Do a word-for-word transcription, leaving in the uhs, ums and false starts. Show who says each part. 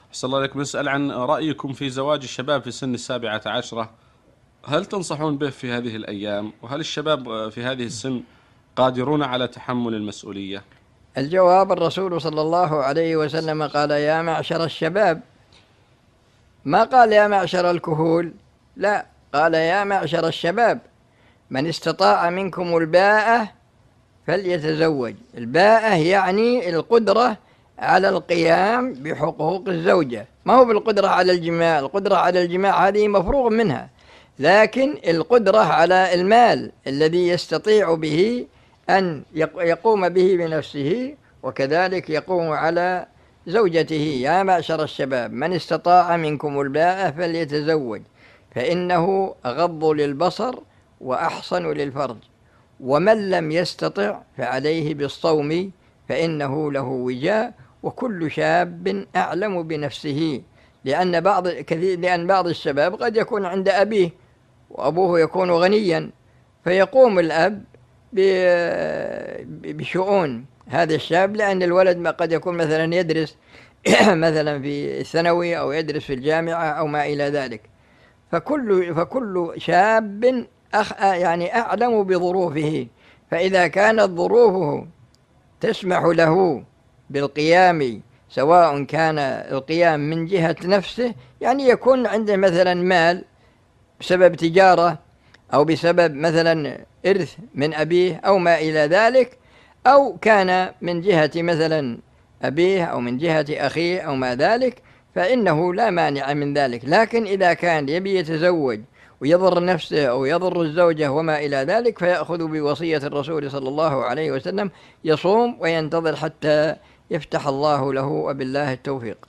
Speaker 1: أحسن الله عليكم. نسأل عن رأيكم في زواج الشباب في سن السابعة عشرة، هل تنصحون به في هذه الأيام؟ وهل الشباب في هذه السن قادرون على تحمل المسؤولية؟
Speaker 2: الجواب: الرسول صلى الله عليه وسلم قال: يا معشر الشباب، ما قال يا معشر الكهول، لا، قال يا معشر الشباب، من استطاع منكم الباءة فليتزوج. الباءة يعني القدرة على القيام بحقوق الزوجة، ما هو بالقدرة على الجماع. القدرة على الجماع هذه مفروغ منها، لكن القدرة على المال الذي يستطيع به أن يقوم به بنفسه، وكذلك يقوم على زوجته. يا معشر الشباب، من استطاع منكم الباءة فليتزوج، فإنه أغض للبصر وأحصن للفرج، ومن لم يستطع فعليه بالصوم فإنه له وجاء، وكل شاب أعلم بنفسه. لأن بعض كثير لأن بعض الشباب قد يكون عند أبيه وأبوه يكون غنيا، فيقوم الأب بشؤون هذا الشاب، لأن الولد ما قد يكون مثلا يدرس مثلا في الثانوي أو يدرس في الجامعة أو ما إلى ذلك. فكل فكل شاب أخ يعني أعلم بظروفه، فإذا كانت ظروفه تسمح له بالقيام، سواء كان القيام من جهة نفسه، يعني يكون عنده مثلا مال بسبب تجارة أو بسبب مثلا إرث من أبيه أو ما إلى ذلك، أو كان من جهة مثلا أبيه أو من جهة أخيه أو ما ذلك، فإنه لا مانع من ذلك. لكن إذا كان يبي يتزوج ويضر نفسه أو يضر الزوجة وما إلى ذلك، فيأخذ بوصية الرسول صلى الله عليه وسلم، يصوم وينتظر حتى يفتح الله له، وبالله التوفيق.